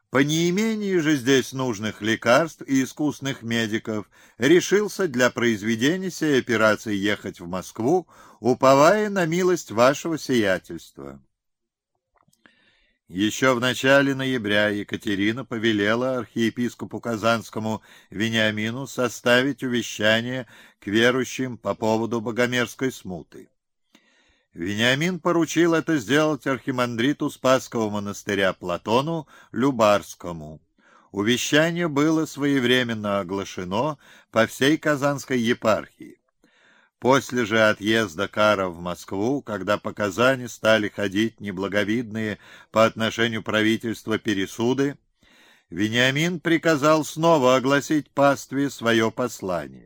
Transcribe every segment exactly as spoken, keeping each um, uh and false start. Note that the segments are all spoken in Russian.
По неимении же здесь нужных лекарств и искусных медиков решился для произведения сей операции ехать в Москву, уповая на милость вашего сиятельства. Еще в начале ноября Екатерина повелела архиепископу Казанскому Вениамину составить увещание к верующим по поводу богомерзкой смуты. Вениамин поручил это сделать архимандриту Спасского монастыря Платону Любарскому. Увещание было своевременно оглашено по всей Казанской епархии. После же отъезда Кара в Москву, когда по Казани стали ходить неблаговидные по отношению правительства пересуды, Вениамин приказал снова огласить пастве свое послание.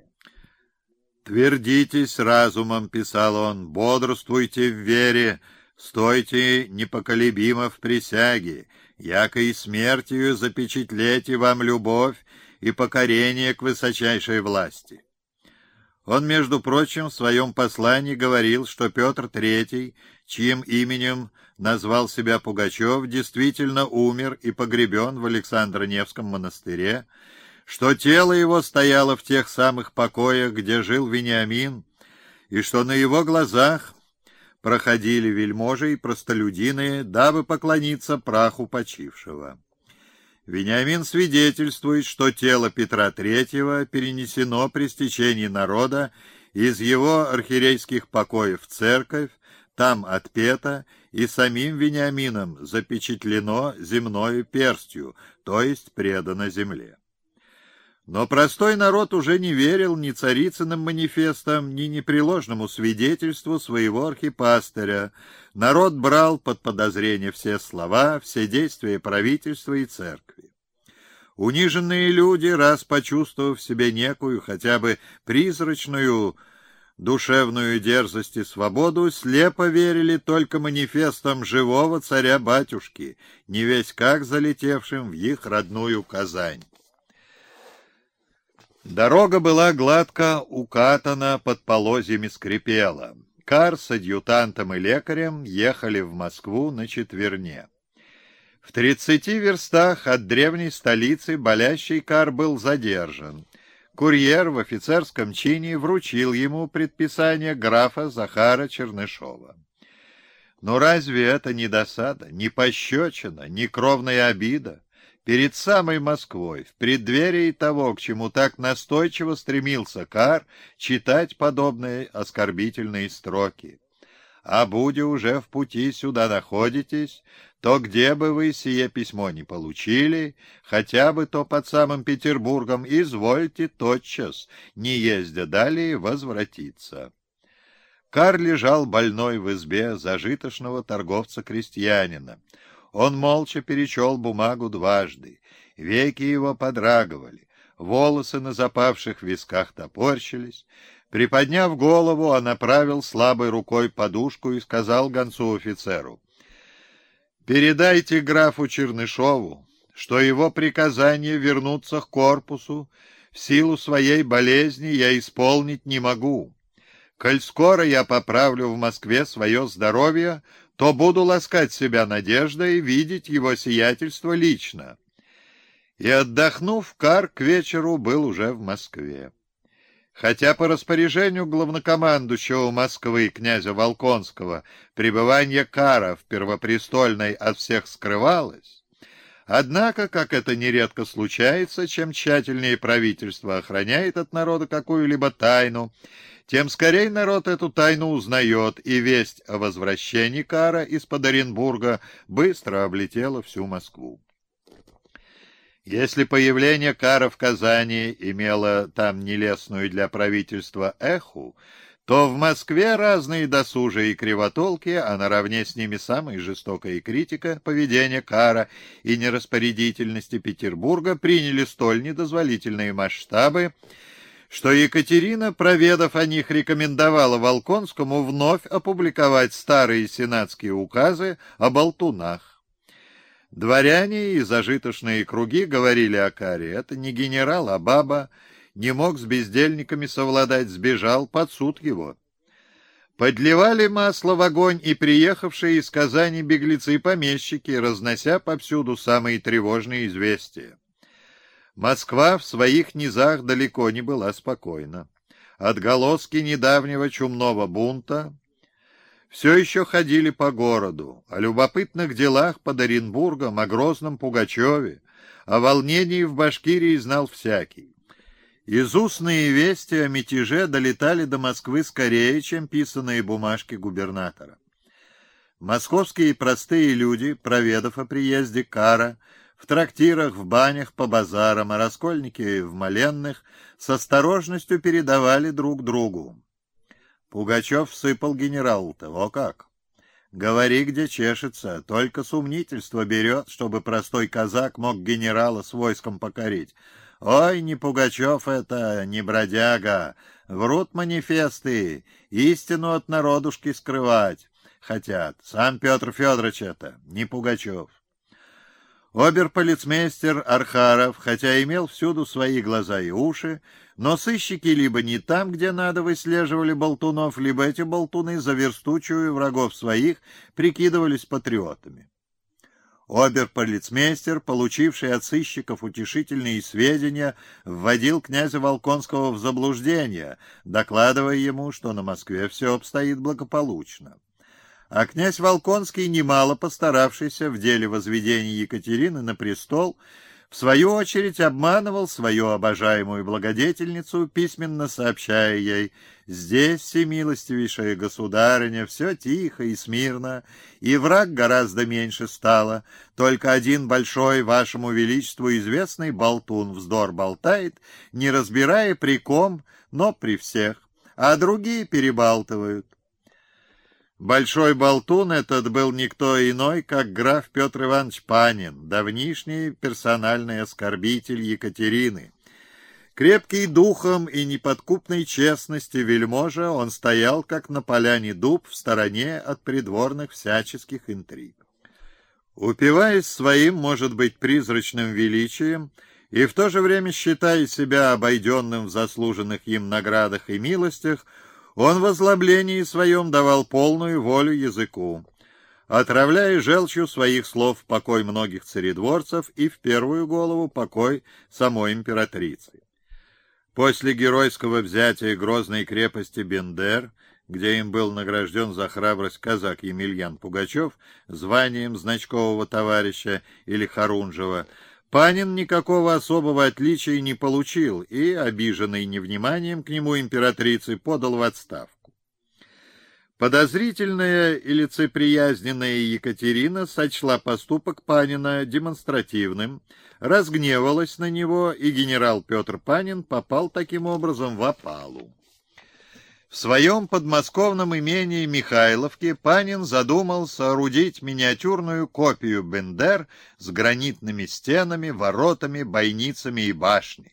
«Твердитесь разумом», — писал он, — «бодрствуйте в вере, стойте непоколебимо в присяге, яко и смертью запечатлете вам любовь и покорение к высочайшей власти». Он, между прочим, в своем послании говорил, что Петр Третий, чьим именем назвал себя Пугачев, действительно умер и погребен в Александро-Невском монастыре, что тело его стояло в тех самых покоях, где жил Вениамин, и что на его глазах проходили вельможи и простолюдины, дабы поклониться праху почившего. Вениамин свидетельствует, что тело Петра Третьего перенесено при стечении народа из его архиерейских покоев в церковь, там отпето и самим Вениамином запечатлено земною перстью, то есть предано земле. Но простой народ уже не верил ни царицыным манифестам, ни непреложному свидетельству своего архипастыря. Народ брал под подозрение все слова, все действия правительства и церкви. Униженные люди, раз почувствовав в себе некую, хотя бы призрачную душевную дерзость и свободу, слепо верили только манифестам живого царя-батюшки, не весь как залетевшим в их родную Казань. Дорога была гладко укатана, под полозьями скрипела. Кар с адъютантом и лекарем ехали в Москву на четверне. В тридцати верстах от древней столицы болящий Кар был задержан. Курьер в офицерском чине вручил ему предписание графа Захара Чернышова. Но разве это не досада, не пощечина, не кровная обида? Перед самой Москвой, в преддверии того, к чему так настойчиво стремился Кар, читать подобные оскорбительные строки. А будя уже в пути сюда находитесь, то где бы вы сие письмо не получили, хотя бы то под самым Петербургом, извольте тотчас, не ездя далее, возвратиться. Кар лежал больной в избе зажиточного торговца-крестьянина. Он молча перечел бумагу дважды, веки его подрагивали, волосы на запавших висках топорщились. Приподняв голову, он направил слабой рукой подушку и сказал гонцу-офицеру: «Передайте графу Чернышову, что его приказание вернуться к корпусу в силу своей болезни я исполнить не могу. Коль скоро я поправлю в Москве свое здоровье, то буду ласкать себя надеждой видеть его сиятельство лично». И, отдохнув, Кар к вечеру был уже в Москве. Хотя по распоряжению главнокомандующего Москвы князя Волконского пребывание Кара в Первопрестольной от всех скрывалось, однако, как это нередко случается, чем тщательнее правительство охраняет от народа какую-либо тайну, тем скорее народ эту тайну узнает, и весть о возвращении Кара из-под Оренбурга быстро облетела всю Москву. Если появление Кара в Казани имело там нелестную для правительства эху, то в Москве разные досужие и кривотолки, а наравне с ними самая жестокая критика поведения Кара и нераспорядительности Петербурга приняли столь недозволительные масштабы, что Екатерина, проведав о них, рекомендовала Волконскому вновь опубликовать старые сенатские указы о болтунах. Дворяне и зажиточные круги говорили о Каре: это не генерал, а баба, не мог с бездельниками совладать, сбежал, под суд его. Подливали масло в огонь и приехавшие из Казани беглецы-помещики, разнося повсюду самые тревожные известия. Москва в своих низах далеко не была спокойна. Отголоски недавнего чумного бунта все еще ходили по городу. О любопытных делах под Оренбургом, о грозном Пугачеве, о волнении в Башкирии знал всякий. Изустные вести о мятеже долетали до Москвы скорее, чем писанные бумажки губернатора. Московские простые люди, проведав о приезде кара, в трактирах, в банях, по базарам, а раскольники в моленных с осторожностью передавали друг другу. Пугачев всыпал генералу-то, о как! Говори, где чешется, только сумнительство берет, чтобы простой казак мог генерала с войском покорить. Ой, не Пугачев это, не бродяга, врут манифесты, истину от народушки скрывать хотят. Сам Петр Федорович это, не Пугачев. Обер-полицмейстер Архаров, хотя имел всюду свои глаза и уши, но сыщики либо не там, где надо, выслеживали болтунов, либо эти болтуны, заверстучую врагов своих, прикидывались патриотами. Обер-полицмейстер, получивший от сыщиков утешительные сведения, вводил князя Волконского в заблуждение, докладывая ему, что на Москве все обстоит благополучно. А князь Волконский, немало постаравшийся в деле возведения Екатерины на престол, в свою очередь обманывал свою обожаемую благодетельницу, письменно сообщая ей: «Здесь, всемилостивейшая государыня, все тихо и смирно, и враг гораздо меньше стало, только один большой вашему величеству известный болтун вздор болтает, не разбирая при ком, но при всех, а другие перебалтывают». Большой болтун этот был никто иной, как граф Петр Иванович Панин, давнишний персональный оскорбитель Екатерины. Крепкий духом и неподкупной честности вельможа, он стоял, как на поляне дуб, в стороне от придворных всяческих интриг. Упиваясь своим, может быть, призрачным величием, и в то же время считая себя обойденным в заслуженных им наградах и милостях, он в озлоблении своем давал полную волю языку, отравляя желчью своих слов покой многих царедворцев и в первую голову покой самой императрицы. После геройского взятия грозной крепости Бендер, где им был награжден за храбрость казак Емельян Пугачев званием значкового товарища или Харунжева, Панин никакого особого отличия не получил и, обиженный невниманием к нему императрицы, подал в отставку. Подозрительная и лицеприязненная Екатерина сочла поступок Панина демонстративным, разгневалась на него, и генерал Петр Панин попал таким образом в опалу. В своем подмосковном имении Михайловке Панин задумал соорудить миниатюрную копию Бендер с гранитными стенами, воротами, бойницами и башней.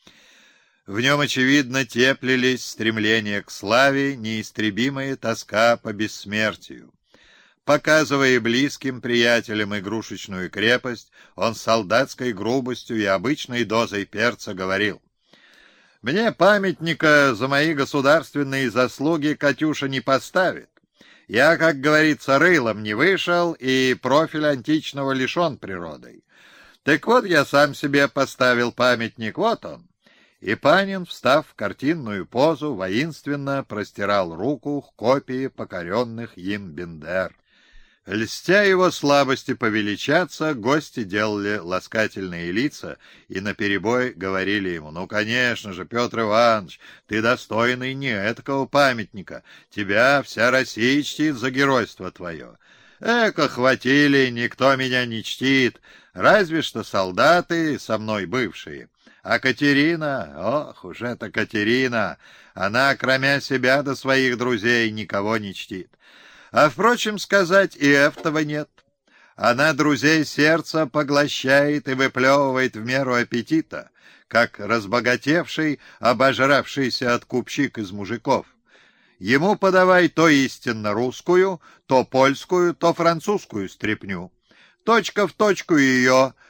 В нем, очевидно, теплились стремления к славе, неистребимая тоска по бессмертию. Показывая близким приятелям игрушечную крепость, он с солдатской грубостью и обычной дозой перца говорил: «Мне памятника за мои государственные заслуги Катюша не поставит. Я, как говорится, рылом не вышел и профиль античного лишен природой. Так вот, я сам себе поставил памятник, вот он». И Панин, встав в картинную позу, воинственно простирал руку к копии покоренных им Бендер. Льстя его слабости повеличаться, гости делали ласкательные лица и наперебой говорили ему: «Ну, конечно же, Петр Иванович, ты достойный не этакого памятника, тебя вся Россия чтит за геройство твое. Эко хватили, никто меня не чтит, разве что солдаты со мной бывшие. А Катерина, ох уж эта Катерина, она, кроме себя до своих друзей, никого не чтит. А, впрочем, сказать и этого нет. Она друзей сердца поглощает и выплевывает в меру аппетита, как разбогатевший, обожравшийся откупщик из мужиков. Ему подавай то истинно русскую, то польскую, то французскую стряпню. Точка в точку ее,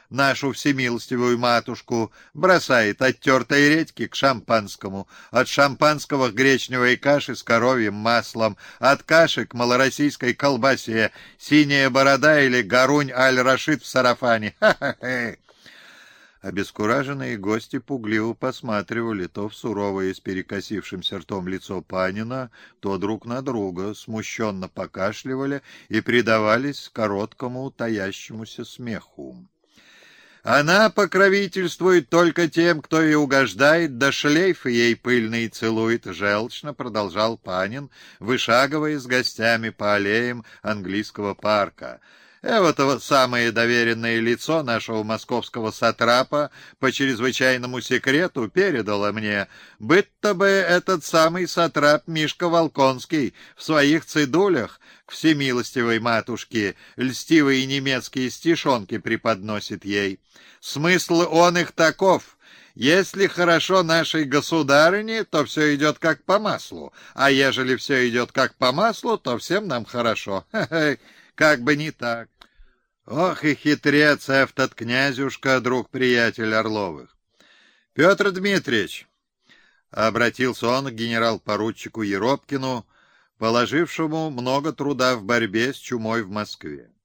нашу всемилостивую матушку, бросает от тертой редьки к шампанскому, от шампанского к гречневой каше с коровьим маслом, от каши к малороссийской колбасе, синяя борода или гарунь аль-Рашид в сарафане. Ха-ха-ха! Обескураженные гости пугливо посматривали то в суровое с перекосившимся ртом лицо Панина, то друг на друга, смущенно покашливали и предавались короткому таящемуся смеху. Она покровительствует только тем, кто ей угождает, да шлейфы ей пыльные целует, — желчно продолжал Панин, вышагивая с гостями по аллеям английского парка. Это самое доверенное лицо нашего московского сатрапа по чрезвычайному секрету передало мне, будто бы этот самый сатрап Мишка Волконский в своих цидулях к всемилостивой матушке льстивые немецкие стишонки преподносит ей. Смысл он их таков: если хорошо нашей государыне, то все идет как по маслу, а ежели все идет как по маслу, то всем нам хорошо. Ха-ха, как бы не так. Ох и хитрец этот князюшка, друг-приятель Орловых. Петр Дмитриевич, — обратился он к генерал-поручику Еропкину, положившему много труда в борьбе с чумой в Москве.